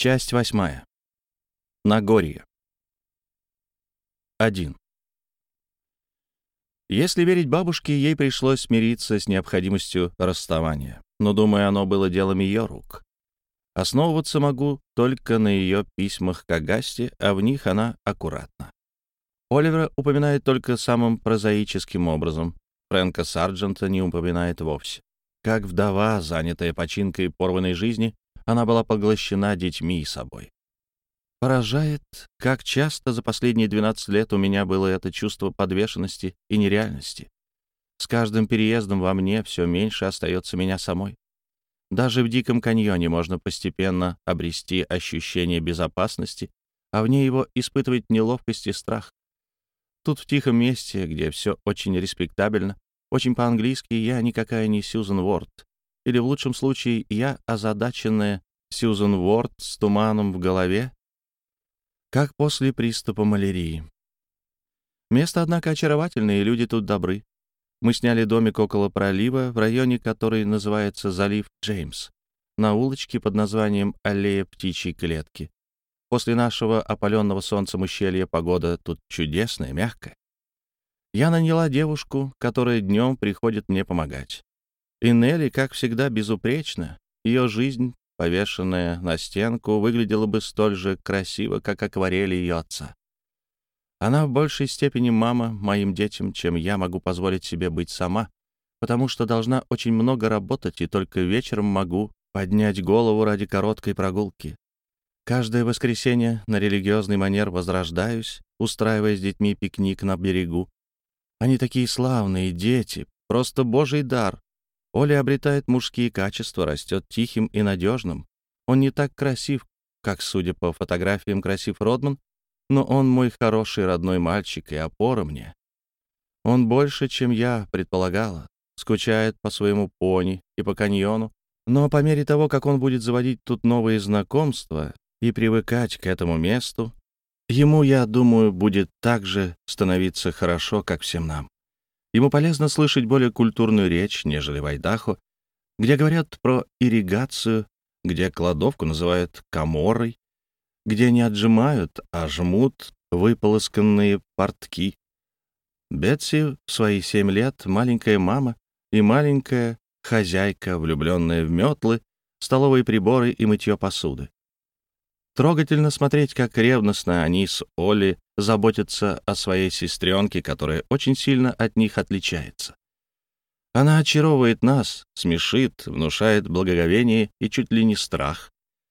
Часть 8. Нагорье. 1. Если верить бабушке, ей пришлось смириться с необходимостью расставания. Но, думаю, оно было делом ее рук. Основываться могу только на ее письмах к Агасте, а в них она аккуратна. Оливера упоминает только самым прозаическим образом. Фрэнка Сарджента не упоминает вовсе. Как вдова, занятая починкой порванной жизни, она была поглощена детьми и собой. Поражает, как часто за последние 12 лет у меня было это чувство подвешенности и нереальности. С каждым переездом во мне все меньше остается меня самой. Даже в Диком каньоне можно постепенно обрести ощущение безопасности, а вне его испытывать неловкость и страх. Тут, в тихом месте, где все очень респектабельно, очень по-английски, я никакая не Сьюзен Уорд. Или, в лучшем случае, я озадаченная Сьюзен Уорд с туманом в голове, как после приступа малярии. Место, однако, очаровательное, и люди тут добры. Мы сняли домик около пролива, в районе, который называется залив Джеймс, на улочке под названием Аллея птичьей клетки. После нашего опаленного солнцем ущелья погода тут чудесная, мягкая. Я наняла девушку, которая днем приходит мне помогать. И Нелли, как всегда, безупречна. Ее жизнь, повешенная на стенку, выглядела бы столь же красиво, как акварели ее отца. Она в большей степени мама моим детям, чем я могу позволить себе быть сама, потому что должна очень много работать, и только вечером могу поднять голову ради короткой прогулки. Каждое воскресенье на религиозный манер возрождаюсь, устраивая с детьми пикник на берегу. Они такие славные дети, просто божий дар. Оля обретает мужские качества, растет тихим и надежным. Он не так красив, как, судя по фотографиям, красив Родман, но он мой хороший родной мальчик и опора мне. Он больше, чем я предполагала, скучает по своему пони и по каньону, но по мере того, как он будет заводить тут новые знакомства и привыкать к этому месту, ему, я думаю, будет так же становиться хорошо, как всем нам. Ему полезно слышать более культурную речь, нежели в Айдахо, где говорят про ирригацию, где кладовку называют каморрой, где не отжимают, а жмут выполосканные портки. Бетси в свои 7 лет маленькая мама и маленькая хозяйка, влюбленная в метлы, столовые приборы и мытье посуды. Трогательно смотреть, как ревностно они с Олли заботятся о своей сестренке, которая очень сильно от них отличается. Она очаровывает нас, смешит, внушает благоговение и чуть ли не страх.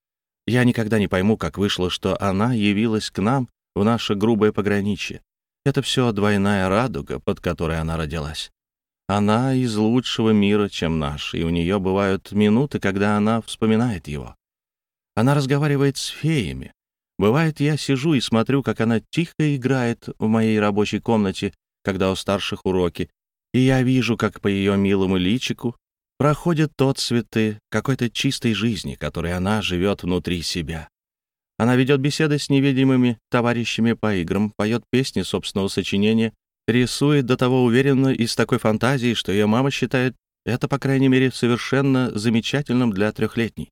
Я никогда не пойму, как вышло, что она явилась к нам в наше грубое пограничье. Это все двойная радуга, под которой она родилась. Она из лучшего мира, чем наш, и у нее бывают минуты, когда она вспоминает его. Она разговаривает с феями. Бывает, я сижу и смотрю, как она тихо играет в моей рабочей комнате, когда у старших уроки, и я вижу, как по ее милому личику проходят отцветы какой-то чистой жизни, которой она живет внутри себя. Она ведет беседы с невидимыми товарищами по играм, поет песни собственного сочинения, рисует до того уверенно и с такой фантазией, что ее мама считает это, по крайней мере, совершенно замечательным для 3-летней.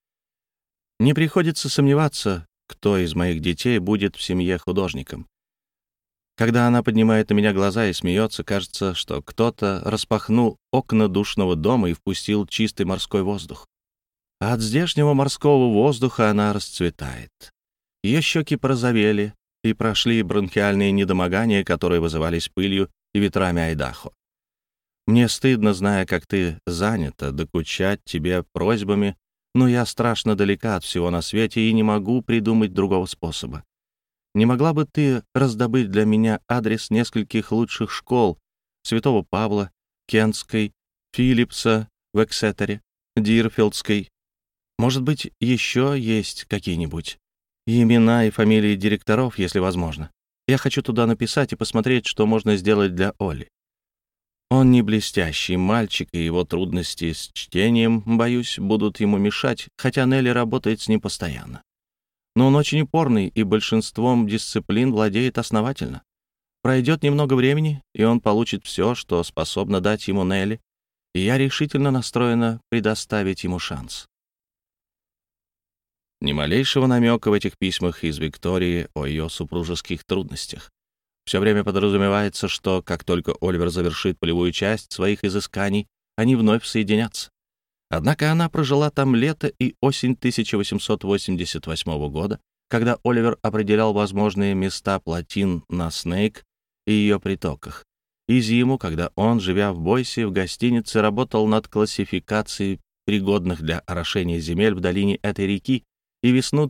Не приходится сомневаться, кто из моих детей будет в семье художником. Когда она поднимает на меня глаза и смеется, кажется, что кто-то распахнул окна душного дома и впустил чистый морской воздух. А от здешнего морского воздуха она расцветает. Ее щеки порозовели и прошли бронхиальные недомогания, которые вызывались пылью и ветрами Айдахо. Мне стыдно, зная, как ты занята, докучать тебе просьбами, но я страшно далека от всего на свете и не могу придумать другого способа. Не могла бы ты раздобыть для меня адрес нескольких лучших школ: Святого Павла, Кентской, Филлипса в Эксетере, Дирфилдской? Может быть, еще есть какие-нибудь? И имена и фамилии директоров, если возможно. Я хочу туда написать и посмотреть, что можно сделать для Оли. Он не блестящий мальчик, и его трудности с чтением, боюсь, будут ему мешать, хотя Нелли работает с ним постоянно. Но он очень упорный и большинством дисциплин владеет основательно. Пройдет немного времени, и он получит все, что способна дать ему Нелли, и я решительно настроена предоставить ему шанс. Ни малейшего намека в этих письмах из Виктории о ее супружеских трудностях. Все время подразумевается, что как только Оливер завершит полевую часть своих изысканий, они вновь соединятся. Однако она прожила там лето и осень 1888 года, когда Оливер определял возможные места плотин на Снейк и ее притоках, и зиму, когда он, живя в Бойсе, в гостинице, работал над классификацией пригодных для орошения земель в долине этой реки, и весну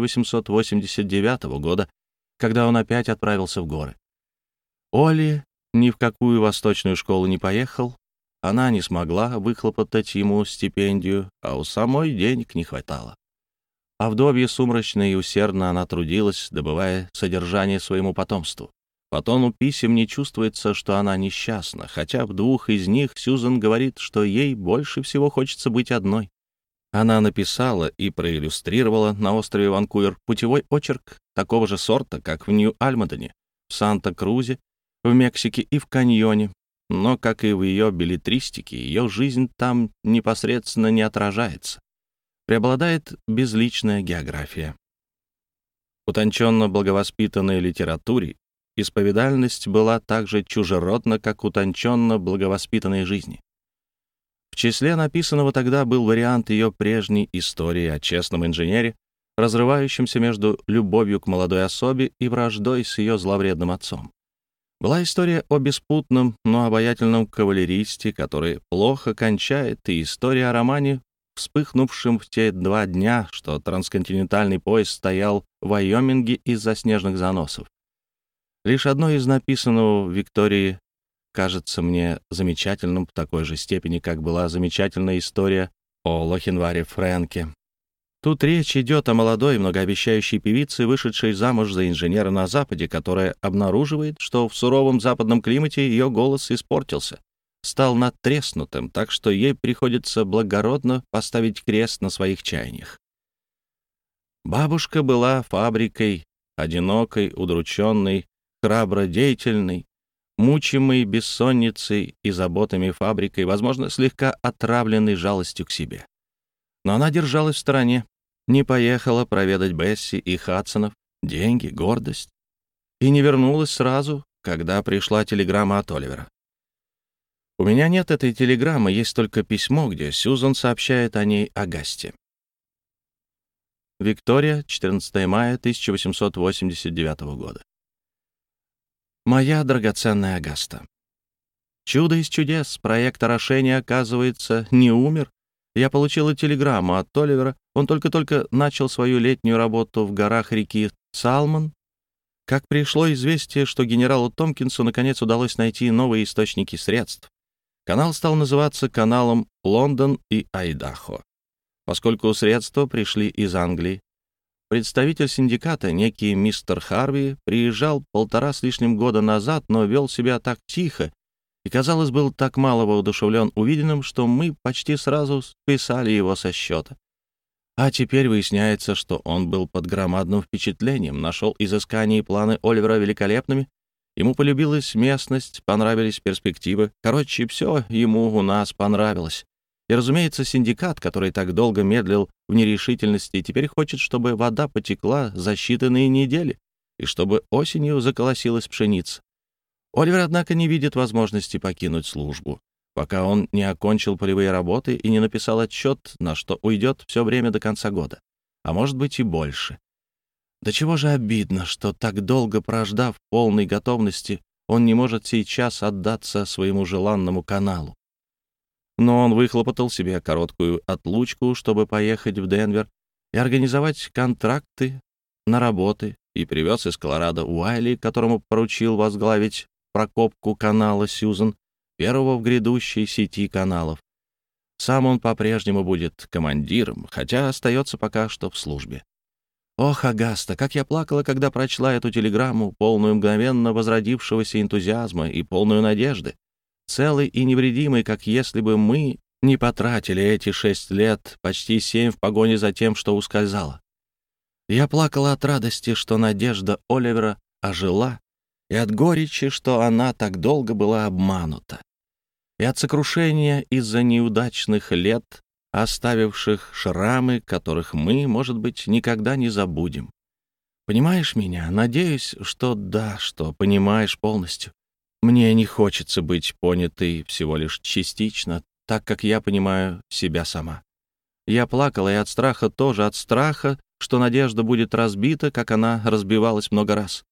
1889 года, когда он опять отправился в горы. Олли ни в какую восточную школу не поехал, она не смогла выхлопотать ему стипендию, а у самой денег не хватало. А вдовье сумрачно и усердно она трудилась, добывая содержание своему потомству. По тону писем не чувствуется, что она несчастна, хотя в двух из них Сьюзан говорит, что ей больше всего хочется быть одной. Она написала и проиллюстрировала на острове Ванкувер путевой очерк такого же сорта, как в Нью-Альмадене, в Санта-Крузе, в Мексике и в Каньоне, но, как и в ее беллетристике, ее жизнь там непосредственно не отражается. Преобладает безличная география. В утонченно благовоспитанной литературе исповедальность была так же чужеродна, как утонченно благовоспитанной жизни. В числе написанного тогда был вариант ее прежней истории о честном инженере, разрывающемся между любовью к молодой особе и враждой с ее зловредным отцом. Была история о беспутном, но обаятельном кавалеристе, который плохо кончает, и история о романе, вспыхнувшем в те 2 дня, что трансконтинентальный поезд стоял в Вайоминге из-за снежных заносов. Лишь одно из написанного в Виктории кажется мне замечательным в такой же степени, как была замечательная история о Лохинваре Фрэнке. Тут речь идет о молодой многообещающей певице, вышедшей замуж за инженера на Западе, которая обнаруживает, что в суровом западном климате ее голос испортился, стал надтреснутым, так что ей приходится благородно поставить крест на своих чаяниях. Бабушка была фабрикой, одинокой, удрученной, храбро деятельной, мучимой бессонницей и заботами фабрикой, возможно, слегка отравленной жалостью к себе. Но она держалась в стороне, не поехала проведать Бесси и Хадсонов, деньги, гордость, и не вернулась сразу, когда пришла телеграмма от Оливера. У меня нет этой телеграммы, есть только письмо, где Сьюзан сообщает о ней Агасте. Виктория, 14 мая 1889 года. Моя драгоценная Агаста, чудо из чудес, проект орошения, оказывается, не умер. Я получила телеграмму от Оливера, он только-только начал свою летнюю работу в горах реки Салмон. Как пришло известие, что генералу Томпкинсу наконец удалось найти новые источники средств, канал стал называться каналом Лондон и Айдахо, поскольку средства пришли из Англии. Представитель синдиката, некий мистер Харви, приезжал 1,5 с лишним года назад, но вел себя так тихо и, казалось, был так мало воодушевлен увиденным, что мы почти сразу списали его со счета. А теперь выясняется, что он был под громадным впечатлением, нашел изыскания и планы Оливера великолепными, ему полюбилась местность, понравились перспективы. Короче, все ему у нас понравилось. И, разумеется, синдикат, который так долго медлил в нерешительности, теперь хочет, чтобы вода потекла за считанные недели и чтобы осенью заколосилась пшеница. Оливер, однако, не видит возможности покинуть службу, пока он не окончил полевые работы и не написал отчет, на что уйдет все время до конца года, а может быть и больше. До чего же обидно, что так долго прождав полной готовности, он не может сейчас отдаться своему желанному каналу. Но он выхлопотал себе короткую отлучку, чтобы поехать в Денвер и организовать контракты на работы, и привез из Колорадо Уайли, которому поручил возглавить прокопку канала Сьюзан, первого в грядущей сети каналов. Сам он по-прежнему будет командиром, хотя остается пока что в службе. Ох, Агаста, как я плакала, когда прочла эту телеграмму, полную мгновенно возродившегося энтузиазма и полную надежды, целый и невредимый, как если бы мы не потратили эти 6 лет, почти 7 в погоне за тем, что ускользало. Я плакала от радости, что надежда Оливера ожила, и от горечи, что она так долго была обманута, и от сокрушения из-за неудачных лет, оставивших шрамы, которых мы, может быть, никогда не забудем. Понимаешь меня? Надеюсь, что да, что понимаешь полностью. Мне не хочется быть понятой всего лишь частично, так как я понимаю себя сама. Я плакала и от страха тоже, от страха, что надежда будет разбита, как она разбивалась много раз.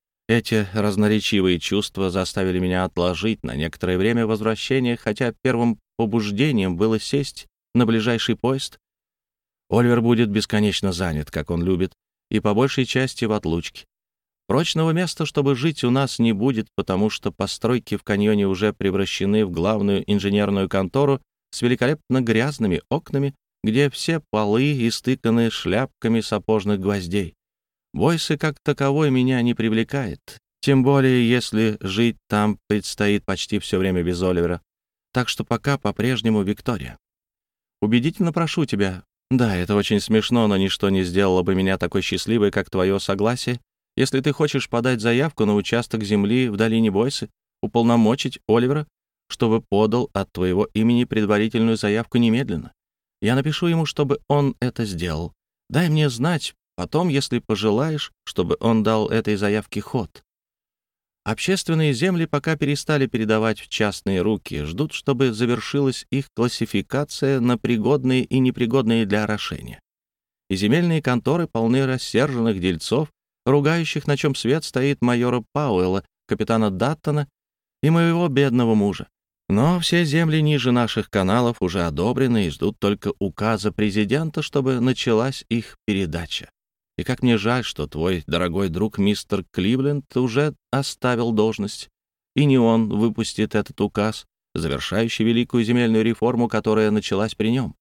Эти разноречивые чувства заставили меня отложить на некоторое время возвращение, хотя первым побуждением было сесть на ближайший поезд. Оливер будет бесконечно занят, как он любит, и по большей части в отлучке. Прочного места, чтобы жить, у нас не будет, потому что постройки в каньоне уже превращены в главную инженерную контору с великолепно грязными окнами, где все полы истыканы шляпками сапожных гвоздей. Бойсе как таковой меня не привлекает, тем более если жить там предстоит почти все время без Оливера. Так что пока по-прежнему Виктория. Убедительно прошу тебя. Да, это очень смешно, но ничто не сделало бы меня такой счастливой, как твое согласие. Если ты хочешь подать заявку на участок земли в долине Бойсы, уполномочить Оливера, чтобы подал от твоего имени предварительную заявку немедленно. Я напишу ему, чтобы он это сделал. Дай мне знать потом, если пожелаешь, чтобы он дал этой заявке ход. Общественные земли пока перестали передавать в частные руки, ждут, чтобы завершилась их классификация на пригодные и непригодные для орошения. И земельные конторы полны рассерженных дельцов, ругающих, на чем свет стоит майора Пауэлла, капитана Даттона и моего бедного мужа. Но все земли ниже наших каналов уже одобрены и ждут только указа президента, чтобы началась их передача. И как мне жаль, что твой дорогой друг мистер Кливленд уже оставил должность, и не он выпустит этот указ, завершающий великую земельную реформу, которая началась при нем.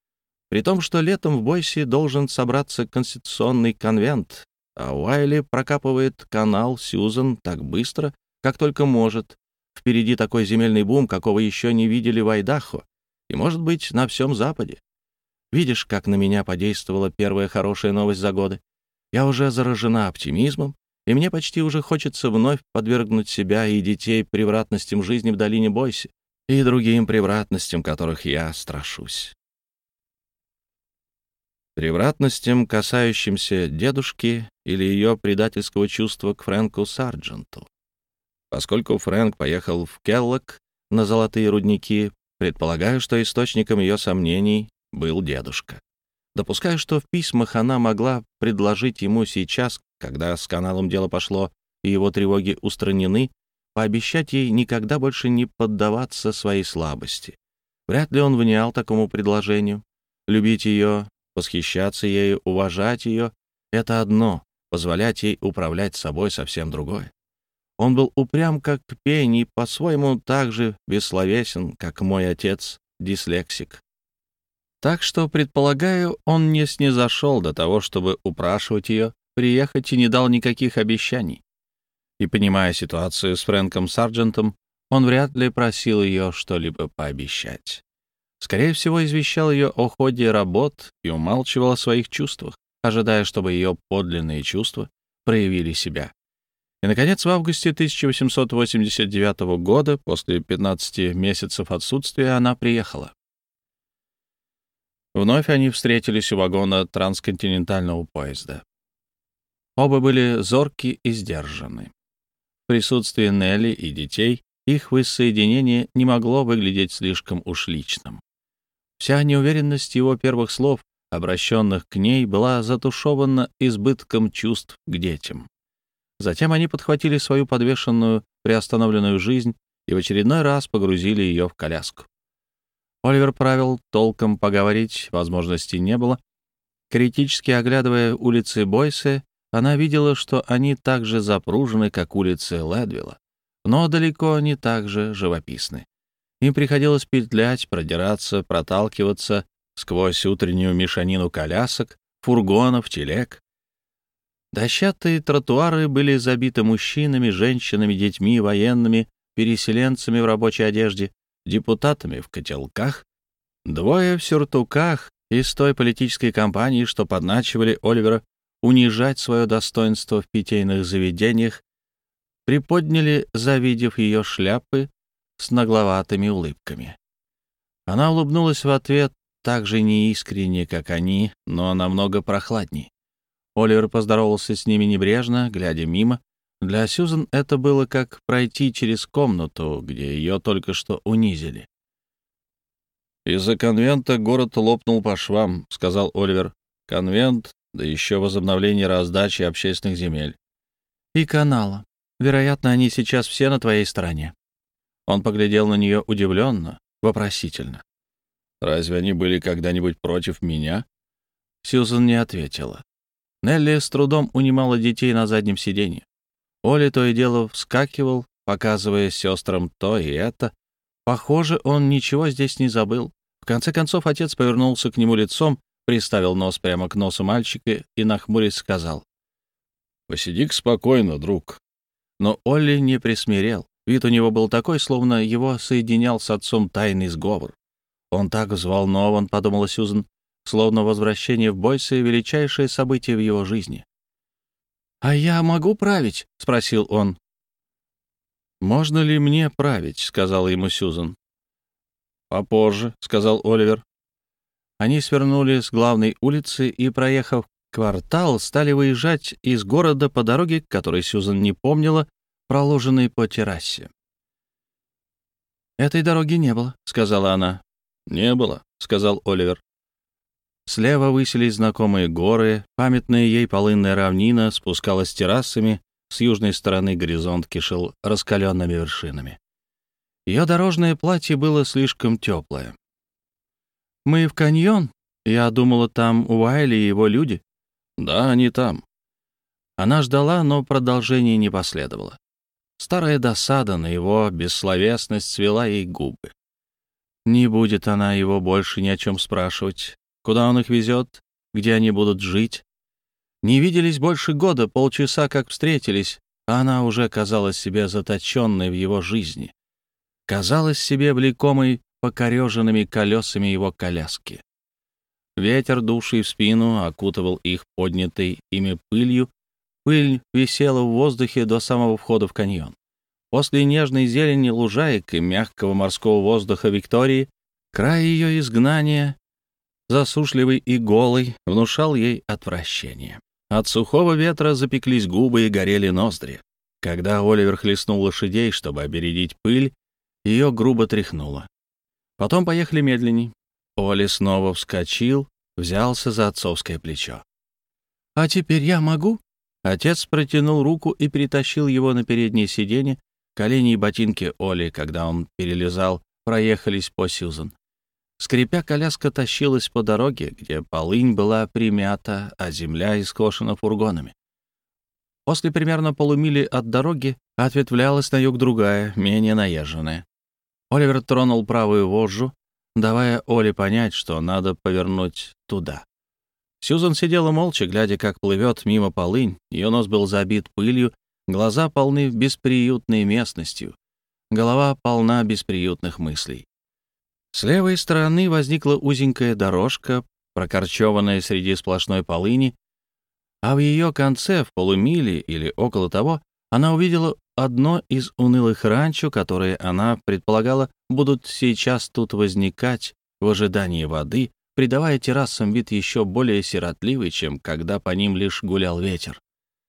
При том, что летом в Бойсе должен собраться конституционный конвент, а Уайли прокапывает канал Сьюзен так быстро, как только может. Впереди такой земельный бум, какого еще не видели в Айдахо, и, может быть, на всем Западе. Видишь, как на меня подействовала первая хорошая новость за годы? Я уже заражена оптимизмом, и мне почти уже хочется вновь подвергнуть себя и детей превратностям жизни в долине Бойси и другим превратностям, которых я страшусь. Превратностям, касающимся дедушки или ее предательского чувства к Фрэнку Сардженту. Поскольку Фрэнк поехал в Келлок на золотые рудники, предполагаю, что источником ее сомнений был дедушка. Допускаю, что в письмах она могла предложить ему сейчас, когда с каналом дело пошло и его тревоги устранены, пообещать ей никогда больше не поддаваться своей слабости. Вряд ли он внял такому предложению. Любить ее, восхищаться ею, уважать ее — это одно, позволять ей управлять собой — совсем другое. Он был упрям, как пень, и по-своему так же бессловесен, как мой отец, дислексик. Так что, предполагаю, он не снизошел до того, чтобы упрашивать ее приехать, и не дал никаких обещаний. И, понимая ситуацию с Фрэнком Сарджентом, он вряд ли просил ее что-либо пообещать. Скорее всего, извещал ее о ходе работ и умалчивал о своих чувствах, ожидая, чтобы ее подлинные чувства проявили себя. И, наконец, в августе 1889 года, после 15 месяцев отсутствия, она приехала. Вновь они встретились у вагона трансконтинентального поезда. Оба были зорки и сдержаны. В присутствии Нелли и детей их воссоединение не могло выглядеть слишком уж личным. Вся неуверенность его первых слов, обращенных к ней, была затушевана избытком чувств к детям. Затем они подхватили свою подвешенную, приостановленную жизнь и в очередной раз погрузили ее в коляску. Оливер правил, толком поговорить возможности не было. Критически оглядывая улицы Бойсе, она видела, что они так же запружены, как улицы Лэдвилла, но далеко не так же живописны. Им приходилось петлять, продираться, проталкиваться сквозь утреннюю мешанину колясок, фургонов, телег. Дощатые тротуары были забиты мужчинами, женщинами, детьми, военными, переселенцами в рабочей одежде, депутатами в котелках, двое в сюртуках из той политической кампании, что подначивали Оливера унижать свое достоинство в питейных заведениях, приподняли, завидев ее шляпы с нагловатыми улыбками. Она улыбнулась в ответ, так же неискренне, как они, но намного прохладней. Оливер поздоровался с ними небрежно, глядя мимо. Для Сьюзен это было как пройти через комнату, где ее только что унизили. «Из-за конвента город лопнул по швам», — сказал Оливер. «Конвент, да еще возобновление раздачи общественных земель». «И канала. Вероятно, они сейчас все на твоей стороне». Он поглядел на нее удивленно, вопросительно. «Разве они были когда-нибудь против меня?» Сьюзен не ответила. Нелли с трудом унимала детей на заднем сиденье. Оли то и дело вскакивал, показывая сестрам то и это. Похоже, он ничего здесь не забыл. В конце концов, отец повернулся к нему лицом, приставил нос прямо к носу мальчика и, нахмурясь, сказал: «Посиди-ка спокойно, друг». Но Олли не присмирел. Вид у него был такой, словно его соединял с отцом тайный сговор. «Он так взволнован», — подумала Сьюзен, словно возвращение в Бойсе — величайшее событие в его жизни. «А я могу править?» — спросил он. «Можно ли мне править?» — сказала ему Сьюзен. «Попозже», — сказал Оливер. Они свернули с главной улицы и, проехав квартал, стали выезжать из города по дороге, которой Сьюзен не помнила, проложенной по террасе. «Этой дороги не было», — сказала она. «Не было», — сказал Оливер. Слева высились знакомые горы, памятная ей полынная равнина спускалась террасами, с южной стороны горизонт кишел раскаленными вершинами. Ее дорожное платье было слишком теплое. «Мы в каньон? Я думала, там Уайли и его люди». «Да, они там». Она ждала, но продолжение не последовало. Старая досада на его бессловесность свела ей губы. Не будет она его больше ни о чем спрашивать. Куда он их везет? Где они будут жить? Не виделись больше года, полчаса как встретились, а она уже казалась себе заточенной в его жизни. Казалась себе влекомой покореженными колесами его коляски. Ветер, дувший в спину, окутывал их поднятой ими пылью. Пыль висела в воздухе до самого входа в каньон. После нежной зелени лужаек и мягкого морского воздуха Виктории край ее изгнания, засушливый и голый, внушал ей отвращение. От сухого ветра запеклись губы и горели ноздри. Когда Оливер хлестнул лошадей, чтобы обередить пыль, ее грубо тряхнуло. Потом поехали медленней. Оли снова вскочил, взялся за отцовское плечо. «А теперь я могу?» Отец протянул руку и перетащил его на переднее сиденье. Колени и ботинки Оли, когда он перелезал, проехались по Сьюзен. Скрипя, коляска тащилась по дороге, где полынь была примята, а земля искошена фургонами. После примерно полумили от дороги ответвлялась на юг другая, менее наезженная. Оливер тронул правую вожжу, давая Оле понять, что надо повернуть туда. Сьюзен сидела молча, глядя, как плывет мимо полынь. Ее нос был забит пылью, глаза полны бесприютной местностью, голова полна бесприютных мыслей. С левой стороны возникла узенькая дорожка, прокорчеванная среди сплошной полыни, а в ее конце, в полумиле или около того, она увидела одно из унылых ранчо, которые, она предполагала, будут сейчас тут возникать в ожидании воды, придавая террасам вид еще более сиротливый, чем когда по ним лишь гулял ветер.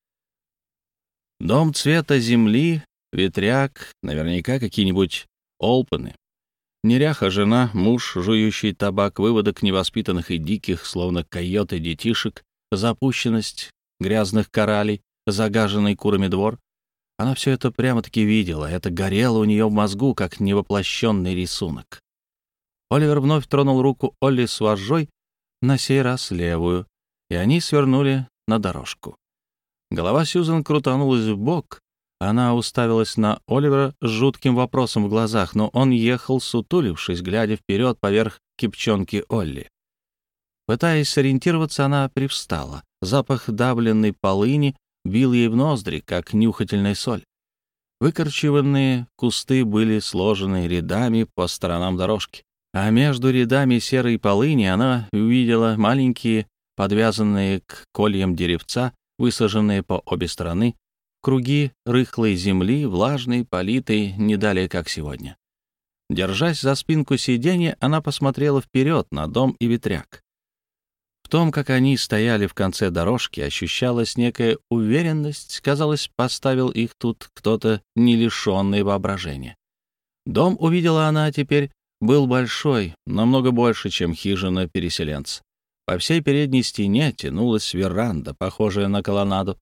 Дом цвета земли, ветряк, наверняка какие-нибудь олпаны. Неряха жена, муж, жующий табак, выводок невоспитанных и диких, словно койоты детишек, запущенность грязных коралей, загаженный курами двор. Она все это прямо-таки видела, это горело у нее в мозгу, как невоплощенный рисунок. Оливер вновь тронул руку Олли с вожжой, на сей раз левую, и они свернули на дорожку. Голова Сьюзен крутанулась вбок. Она уставилась на Оливера с жутким вопросом в глазах, но он ехал, сутулившись, глядя вперед поверх кипчонки Олли. Пытаясь сориентироваться, она привстала. Запах давленной полыни бил ей в ноздри, как нюхательная соль. Выкорчеванные кусты были сложены рядами по сторонам дорожки, а между рядами серой полыни она увидела маленькие, подвязанные к кольям деревца, высаженные по обе стороны, круги рыхлой земли, влажной, политой, не далее, как сегодня. Держась за спинку сиденья, она посмотрела вперед на дом и ветряк. В том, как они стояли в конце дорожки, ощущалась некая уверенность. Казалось, поставил их тут кто-то, не лишенный воображения. Дом, увидела она теперь, был большой, намного больше, чем хижина переселенца. По всей передней стене тянулась веранда, похожая на колоннаду.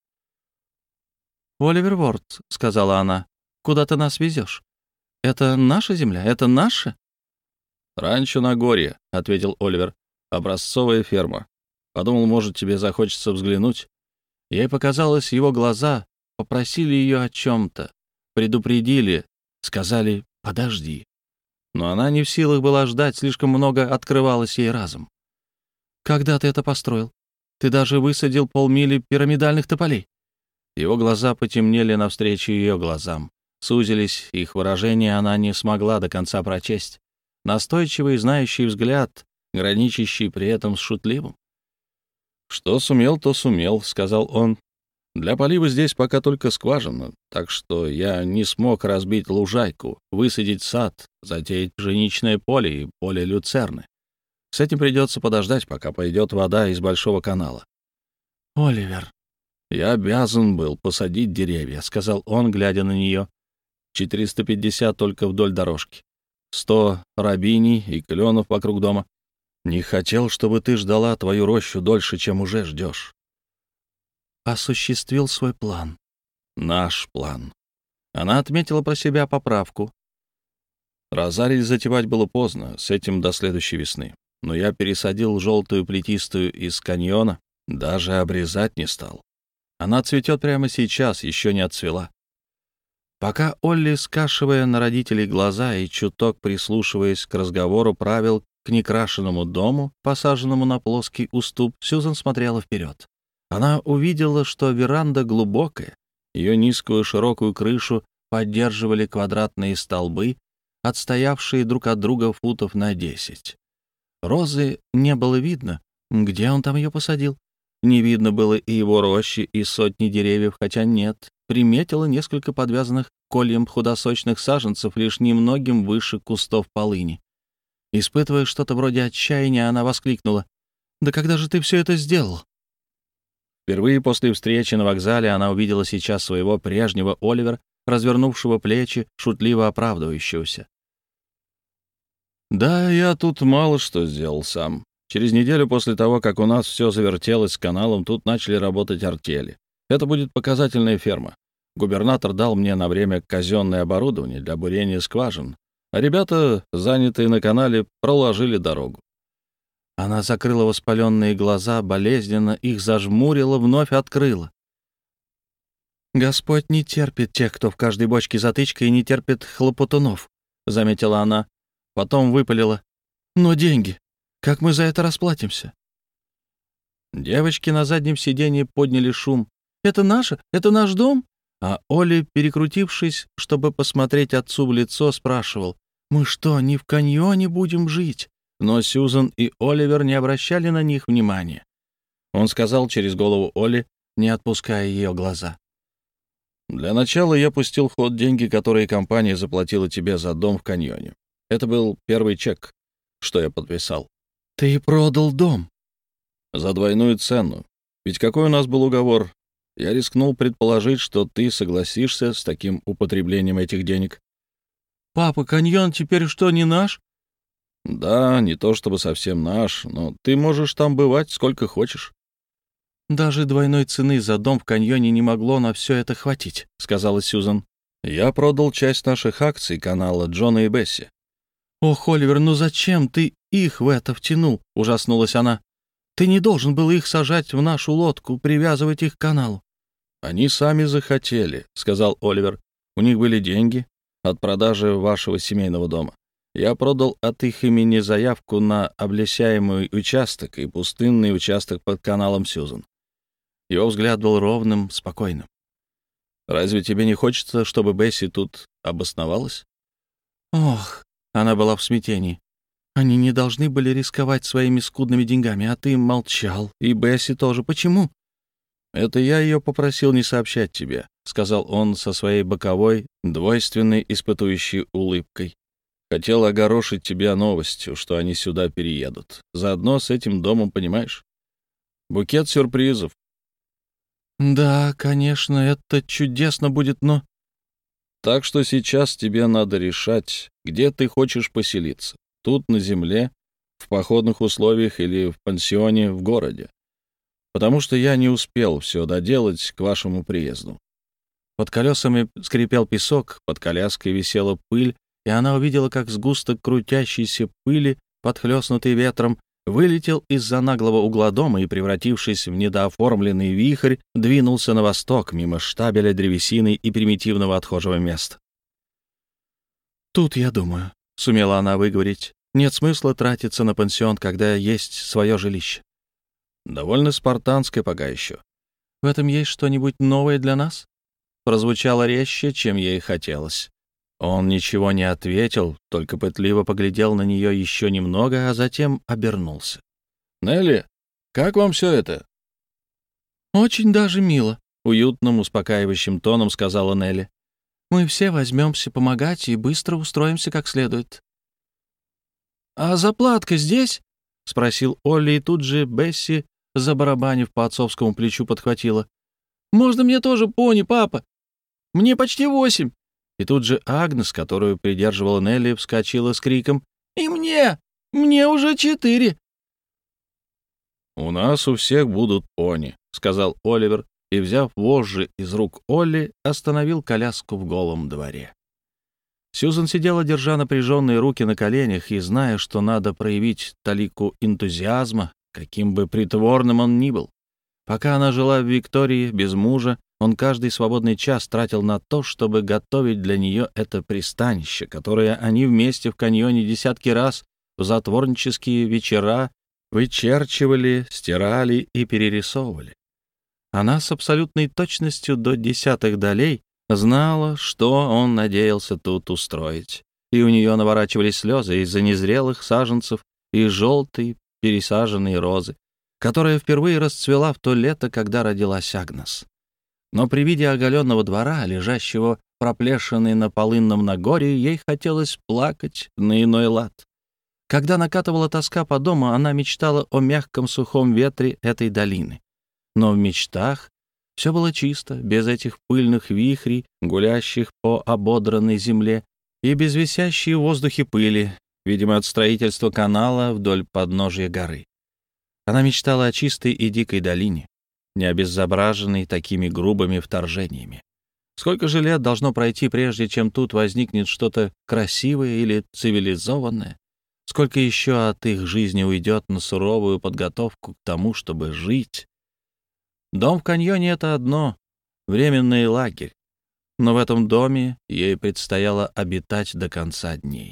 «Оливер Ворд», — сказала она, — «куда ты нас везешь? Это наша земля? Это наша?» «Ранчо Нагорье», — ответил Оливер. «Образцовая ферма. Подумал, может, тебе захочется взглянуть». Ей показалось, его глаза попросили ее о чем-то, предупредили, сказали «подожди». Но она не в силах была ждать, слишком много открывалось ей разом. «Когда ты это построил? Ты даже высадил полмили пирамидальных тополей». Его глаза потемнели навстречу ее глазам. Сузились, их выражение она не смогла до конца прочесть. Настойчивый, знающий взгляд, граничащий при этом с шутливым. «Что сумел, то сумел», — сказал он. «Для полива здесь пока только скважина, так что я не смог разбить лужайку, высадить сад, затеять пшеничное поле и поле люцерны. С этим придется подождать, пока пойдет вода из большого канала». «Оливер». «Я обязан был посадить деревья», — сказал он, глядя на нее. 450 только вдоль дорожки. 100 рабиний и кленов вокруг дома. Не хотел, чтобы ты ждала твою рощу дольше, чем уже ждешь. Осуществил свой план. Наш план. Она отметила про себя поправку. Розарий затевать было поздно, с этим до следующей весны. Но я пересадил желтую плетистую из каньона, даже обрезать не стал. Она цветет прямо сейчас, еще не отцвела. Пока Олли, скашивая на родителей глаза и чуток прислушиваясь к разговору, правил к некрашенному дому, посаженному на плоский уступ, Сьюзан смотрела вперед. Она увидела, что веранда глубокая, ее низкую широкую крышу поддерживали квадратные столбы, отстоявшие друг от друга футов на 10. Розы не было видно. Где он там ее посадил? Не видно было и его рощи, и сотни деревьев, хотя нет. Приметила несколько подвязанных кольем худосочных саженцев лишь немногим выше кустов полыни. Испытывая что-то вроде отчаяния, она воскликнула: «Да когда же ты все это сделал?» Впервые после встречи на вокзале она увидела сейчас своего прежнего Оливера, развернувшего плечи, шутливо оправдывающегося. «Да, я тут мало что сделал сам. Через неделю после того, как у нас все завертелось с каналом, тут начали работать артели. Это будет показательная ферма. Губернатор дал мне на время казенное оборудование для бурения скважин, а ребята, занятые на канале, проложили дорогу». Она закрыла воспаленные глаза, болезненно их зажмурила, вновь открыла. «Господь не терпит тех, кто в каждой бочке затычка, и не терпит хлопотунов», — заметила она. Потом выпалила: «Но деньги! Как мы за это расплатимся?» Девочки на заднем сиденье подняли шум. «Это наше? Это наш дом?» А Оли, перекрутившись, чтобы посмотреть отцу в лицо, спрашивал: «Мы что, не в каньоне будем жить?» Но Сьюзан и Оливер не обращали на них внимания. Он сказал через голову Оли, не отпуская ее глаза: «Для начала я пустил в ход деньги, которые компания заплатила тебе за дом в каньоне. Это был первый чек, что я подписал». «Ты продал дом?» «За двойную цену. Ведь какой у нас был уговор? Я рискнул предположить, что ты согласишься с таким употреблением этих денег». «Папа, каньон теперь что, не наш?» «Да, не то чтобы совсем наш, но ты можешь там бывать сколько хочешь». «Даже двойной цены за дом в каньоне не могло на все это хватить», — сказала Сьюзан. «Я продал часть наших акций канала Джона и Бесси». «Ох, Оливер, ну зачем ты их в это втянул?» — ужаснулась она. «Ты не должен был их сажать в нашу лодку, привязывать их к каналу». «Они сами захотели», — сказал Оливер. «У них были деньги от продажи вашего семейного дома. Я продал от их имени заявку на облесяемый участок и пустынный участок под каналом Сьюзан». Его взгляд был ровным, спокойным. «Разве тебе не хочется, чтобы Бесси тут обосновалась?» «Ох», — она была в смятении. «Они не должны были рисковать своими скудными деньгами, а ты молчал. И Бесси тоже. Почему?» «Это я ее попросил не сообщать тебе», — сказал он со своей боковой, двойственной, испытующей улыбкой. Хотел огорошить тебя новостью, что они сюда переедут. Заодно с этим домом, понимаешь? Букет сюрпризов. Да, конечно, это чудесно будет, но... Так что сейчас тебе надо решать, где ты хочешь поселиться. Тут, на земле, в походных условиях или в пансионе в городе. Потому что я не успел все доделать к вашему приезду. Под колесами скрипел песок, под коляской висела пыль, и она увидела, как сгусток крутящейся пыли, подхлёстнутый ветром, вылетел из-за наглого угла дома и, превратившись в недооформленный вихрь, двинулся на восток, мимо штабеля древесины и примитивного отхожего места. «Тут, я думаю», — сумела она выговорить, — «нет смысла тратиться на пансион, когда есть свое жилище». Довольно спартанское пока еще. «В этом есть что-нибудь новое для нас?» Прозвучало резче, чем ей хотелось. Он ничего не ответил, только пытливо поглядел на нее еще немного, а затем обернулся. «Нелли, как вам все это?» «Очень даже мило», — уютным, успокаивающим тоном сказала Нелли. «Мы все возьмемся помогать и быстро устроимся как следует». «А заплатка здесь?» — спросил Олли, и тут же Бесси, забарабанив по отцовскому плечу, подхватила. «Можно мне тоже пони, папа? Мне почти 8». И тут же Агнес, которую придерживала Нелли, вскочила с криком: «И мне! Мне уже 4!» «У нас у всех будут пони», — сказал Оливер, и, взяв вожжи из рук Олли, остановил коляску в голом дворе. Сьюзан сидела, держа напряженные руки на коленях и зная, что надо проявить талику энтузиазма, каким бы притворным он ни был. Пока она жила в Виктории без мужа, он каждый свободный час тратил на то, чтобы готовить для нее это пристанище, которое они вместе в каньоне десятки раз в затворнические вечера вычерчивали, стирали и перерисовывали. Она с абсолютной точностью до десятых долей знала, что он надеялся тут устроить, и у нее наворачивались слезы из-за незрелых саженцев и желтой пересаженной розы, которая впервые расцвела в то лето, когда родилась Агнес. Но при виде оголенного двора, лежащего проплешиной на полынном Нагорье, ей хотелось плакать на иной лад. Когда накатывала тоска по дому, она мечтала о мягком сухом ветре этой долины. Но в мечтах все было чисто, без этих пыльных вихрей, гулящих по ободранной земле, и без висящей в воздухе пыли, видимо, от строительства канала вдоль подножия горы. Она мечтала о чистой и дикой долине, не обезображенной такими грубыми вторжениями. Сколько же лет должно пройти, прежде чем тут возникнет что-то красивое или цивилизованное? Сколько еще от их жизни уйдет на суровую подготовку к тому, чтобы жить? Дом в каньоне — это одно, временный лагерь. Но в этом доме ей предстояло обитать до конца дней.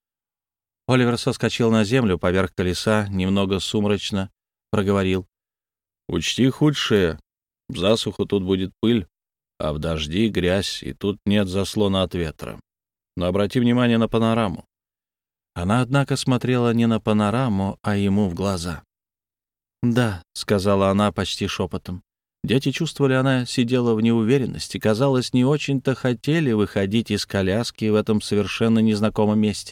Оливер соскочил на землю поверх колеса, немного сумрачно проговорил: «Учти худшее. В засуху тут будет пыль, а в дожди — грязь, и тут нет заслона от ветра. Но обрати внимание на панораму». Она, однако, смотрела не на панораму, а ему в глаза. «Да», — сказала она почти шепотом. Дети чувствовали, она сидела в неуверенности, казалось, не очень-то хотели выходить из коляски в этом совершенно незнакомом месте.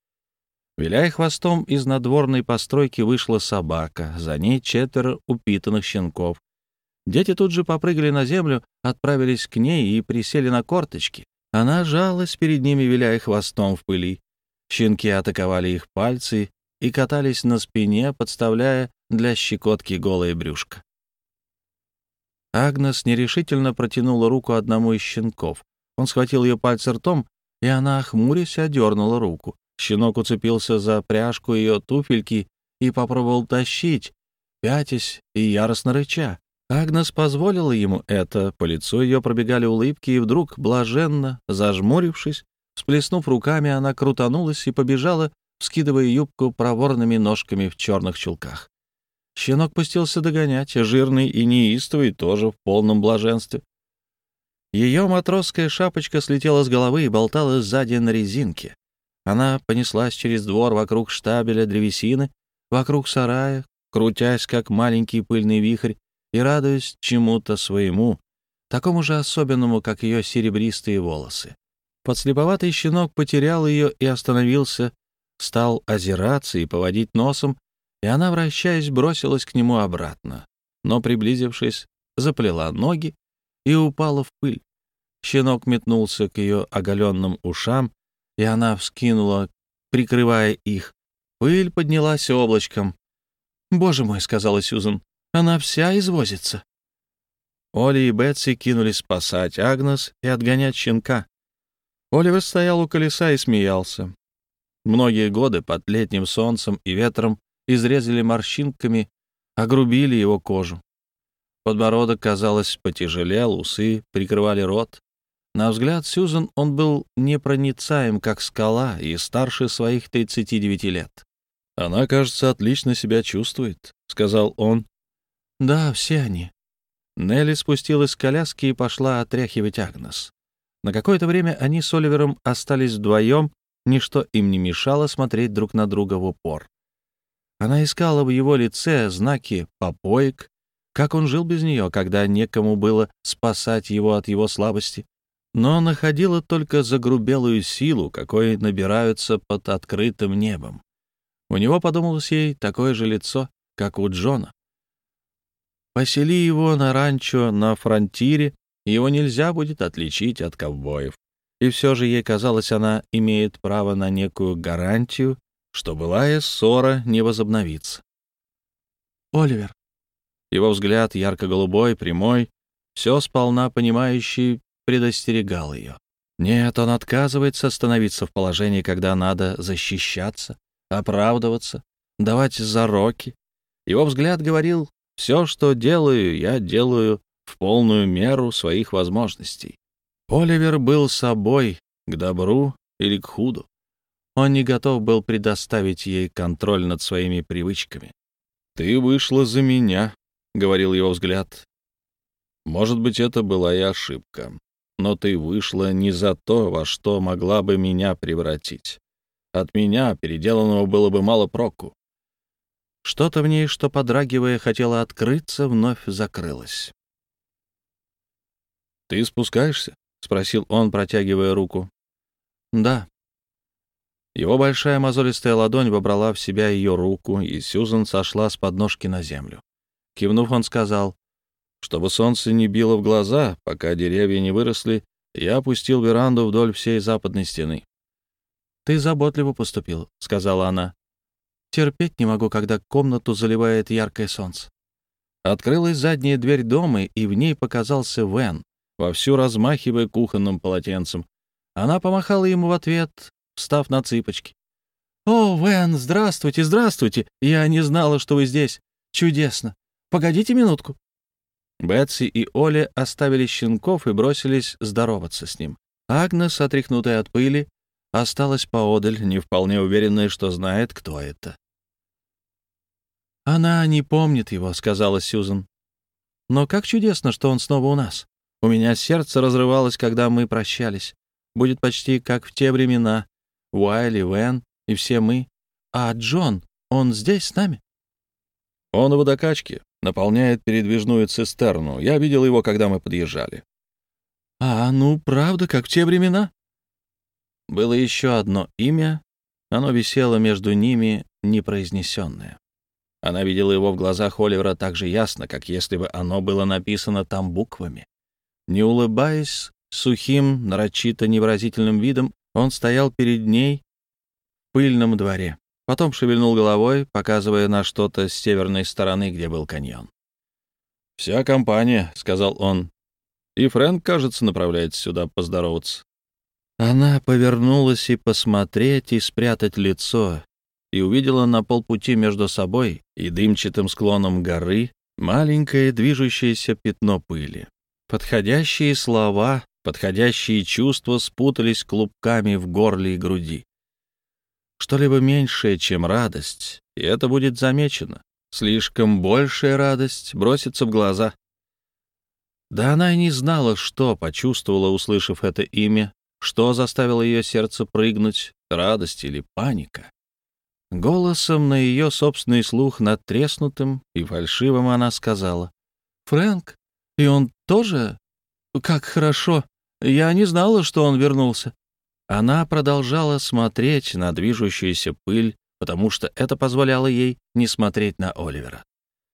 Виляя хвостом, из надворной постройки вышла собака, за ней 4 упитанных щенков. Дети тут же попрыгали на землю, отправились к ней и присели на корточки. Она жалась перед ними, виляя хвостом в пыли. Щенки атаковали их пальцы и катались на спине, подставляя для щекотки голое брюшко. Агнес нерешительно протянула руку одному из щенков. Он схватил ее пальцы ртом, и она, охмурясь, одернула руку. Щенок уцепился за пряжку ее туфельки и попробовал тащить, пятясь и яростно рыча. Агнес позволила ему это, по лицу ее пробегали улыбки, и вдруг, блаженно зажмурившись, всплеснув руками, она крутанулась и побежала, вскидывая юбку проворными ножками в черных чулках. Щенок пустился догонять, жирный и неистовый, тоже в полном блаженстве. Ее матросская шапочка слетела с головы и болталась сзади на резинке. Она понеслась через двор вокруг штабеля древесины, вокруг сарая, крутясь, как маленький пыльный вихрь, и радуясь чему-то своему, такому же особенному, как ее серебристые волосы. Подслеповатый щенок потерял ее и остановился, стал озираться и поводить носом, и она, вращаясь, бросилась к нему обратно. Но, приблизившись, заплела ноги и упала в пыль. Щенок метнулся к ее оголенным ушам, и она вскинула, прикрывая их. Пыль поднялась облачком. «Боже мой», — сказала Сьюзен, — «она вся извозится». Оли и Бетси кинулись спасать Агнес и отгонять щенка. Оливер стоял у колеса и смеялся. Многие годы под летним солнцем и ветром изрезали морщинками, огрубили его кожу. Подбородок, казалось, потяжелел, усы прикрывали рот. На взгляд Сьюзен он был непроницаем, как скала, и старше своих 39 лет. «Она, кажется, отлично себя чувствует», — сказал он. «Да, все они». Нелли спустилась с коляски и пошла отряхивать Агнес. На какое-то время они с Оливером остались вдвоем, ничто им не мешало смотреть друг на друга в упор. Она искала в его лице знаки попоек, как он жил без нее, когда некому было спасать его от его слабости, но находила только загрубелую силу, какой набираются под открытым небом. У него, подумалось ей, такое же лицо, как у Джона. Посели его на ранчо на фронтире, его нельзя будет отличить от ковбоев. И все же ей казалось, она имеет право на некую гарантию, что былая ссора не возобновится. «Оливер». Его взгляд, ярко-голубой, прямой, все сполна понимающий, предостерегал ее. Нет, он отказывается становиться в положении, когда надо защищаться, оправдываться, давать зароки. Его взгляд говорил: «Все, что делаю, я делаю в полную меру своих возможностей». Оливер был собой, к добру или к худу. Он не готов был предоставить ей контроль над своими привычками. «Ты вышла за меня», — говорил его взгляд. «Может быть, это была и ошибка. Но ты вышла не за то, во что могла бы меня превратить. От меня, переделанного, было бы мало проку». Что-то в ней, что, подрагивая, хотело открыться, вновь закрылось. «Ты спускаешься?» — спросил он, протягивая руку. «Да». Его большая мозолистая ладонь вобрала в себя ее руку, и Сьюзен сошла с подножки на землю. Кивнув, он сказал: «Чтобы солнце не било в глаза, пока деревья не выросли, я опустил веранду вдоль всей западной стены». «Ты заботливо поступил», — сказала она. «Терпеть не могу, когда комнату заливает яркое солнце». Открылась задняя дверь дома, и в ней показался Вен, вовсю размахивая кухонным полотенцем. Она помахала ему в ответ, встав на цыпочки. «О, Вен, здравствуйте, здравствуйте! Я не знала, что вы здесь. Чудесно! Погодите минутку». Бетси и Оля оставили щенков и бросились здороваться с ним. Агнес, отряхнутая от пыли, осталась поодаль, не вполне уверенная, что знает, кто это. «Она не помнит его», — сказала Сьюзен. «Но как чудесно, что он снова у нас. У меня сердце разрывалось, когда мы прощались. Будет почти как в те времена. Уайли, Вен и все мы. А Джон, он здесь с нами?» «Он в водокачке, наполняет передвижную цистерну. Я видел его, когда мы подъезжали». Ну, правда, как в те времена?» Было еще одно имя. Оно висело между ними, непроизнесенное. Она видела его в глазах Оливера так же ясно, как если бы оно было написано там буквами. Не улыбаясь, сухим, нарочито невыразительным видом, он стоял перед ней в пыльном дворе. Потом шевельнул головой, показывая на что-то с северной стороны, где был каньон. «Вся компания», — сказал он. «И Фрэнк, кажется, направляется сюда поздороваться». Она повернулась и посмотреть, и спрятать лицо, и увидела на полпути между собой и дымчатым склоном горы маленькое движущееся пятно пыли. Подходящие слова, подходящие чувства спутались клубками в горле и груди. Что-либо меньшее, чем радость, и это будет замечено. Слишком большая радость бросится в глаза. Да она и не знала, что почувствовала, услышав это имя, что заставило ее сердце прыгнуть, радость или паника. Голосом на ее собственный слух надтреснутым и фальшивым она сказала: «Фрэнк? И он тоже? Как хорошо! Я не знала, что он вернулся». Она продолжала смотреть на движущуюся пыль, потому что это позволяло ей не смотреть на Оливера.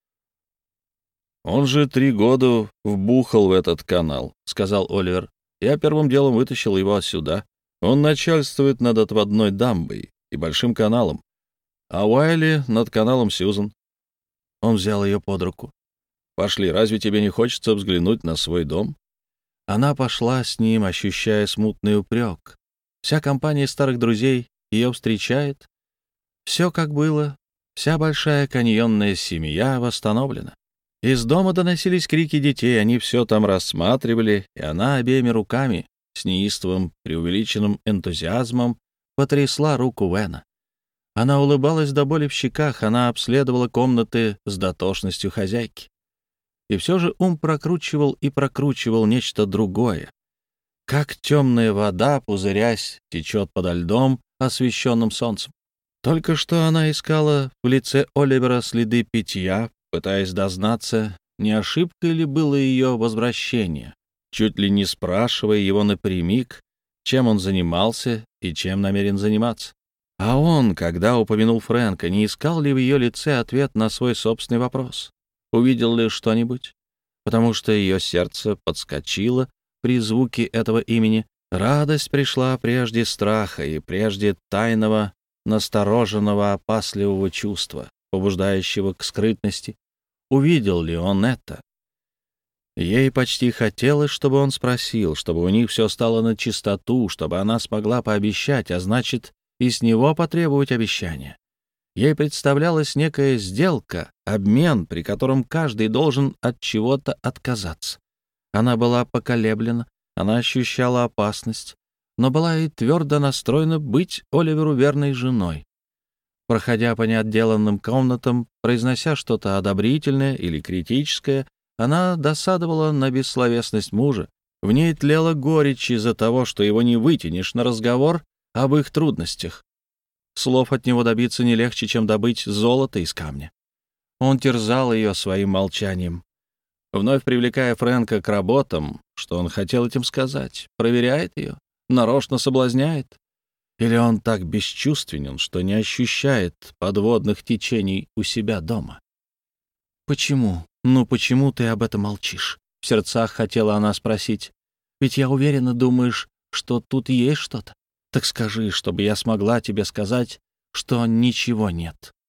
«Он же 3 года вбухал в этот канал», — сказал Оливер. «Я первым делом вытащил его сюда. Он начальствует над отводной дамбой и большим каналом, а Уайли — над каналом Сьюзан». Он взял ее под руку. «Пошли, разве тебе не хочется взглянуть на свой дом?» Она пошла с ним, ощущая смутный упрек. Вся компания старых друзей ее встречает. Все как было, вся большая каньонная семья восстановлена. Из дома доносились крики детей, они все там рассматривали, и она обеими руками, с неистовым, преувеличенным энтузиазмом, потрясла руку Вена. Она улыбалась до боли в щеках, она обследовала комнаты с дотошностью хозяйки. И все же ум прокручивал и прокручивал нечто другое. Как темная вода, пузырясь, течет подо льдом, освещенным солнцем. Только что она искала в лице Оливера следы питья, пытаясь дознаться, не ошибкой ли было ее возвращение, чуть ли не спрашивая его напрямик, чем он занимался и чем намерен заниматься. А он, когда упомянул Фрэнка, не искал ли в ее лице ответ на свой собственный вопрос? Увидел ли что-нибудь? Потому что ее сердце подскочило при звуке этого имени. Радость пришла прежде страха и прежде тайного, настороженного, опасливого чувства, побуждающего к скрытности. Увидел ли он это? Ей почти хотелось, чтобы он спросил, чтобы у них все стало на чистоту, чтобы она смогла пообещать, а значит, и с него потребовать обещания. Ей представлялась некая сделка, обмен, при котором каждый должен от чего-то отказаться. Она была поколеблена, она ощущала опасность, но была и твердо настроена быть Оливеру верной женой. Проходя по неотделанным комнатам, произнося что-то одобрительное или критическое, она досадовала на бессловесность мужа. В ней тлела горечь из-за того, что его не вытянешь на разговор об их трудностях. Слов от него добиться не легче, чем добыть золото из камня. Он терзал ее своим молчанием, вновь привлекая Фрэнка к работам, что он хотел этим сказать, проверяет ее, нарочно соблазняет. Или он так бесчувственен, что не ощущает подводных течений у себя дома? «Почему? Ну почему ты об этом молчишь?» — в сердцах хотела она спросить. «Ведь я уверена, думаешь, что тут есть что-то. Так скажи, чтобы я смогла тебе сказать, что ничего нет».